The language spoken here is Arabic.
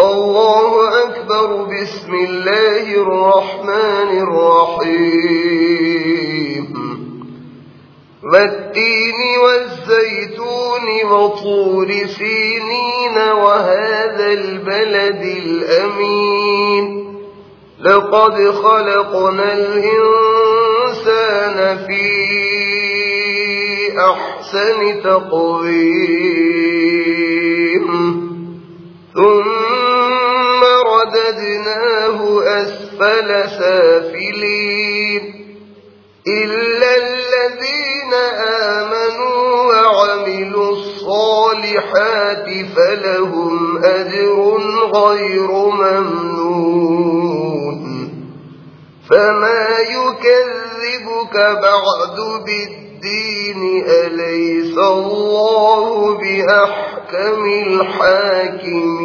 الله أكبر. بسم الله الرحمن الرحيم. والتين والزيتون وطور سينين وهذا البلد الأمين لقد خلقنا الإنسان في أحسن تقويم ثم رددناه أسفل سافلين إلا الذين آمنوا وعملوا الصالحات فلهم أجر غير ممنون. فما يكذبك بعد بالدين أليس الله بأحكم الحاكمين.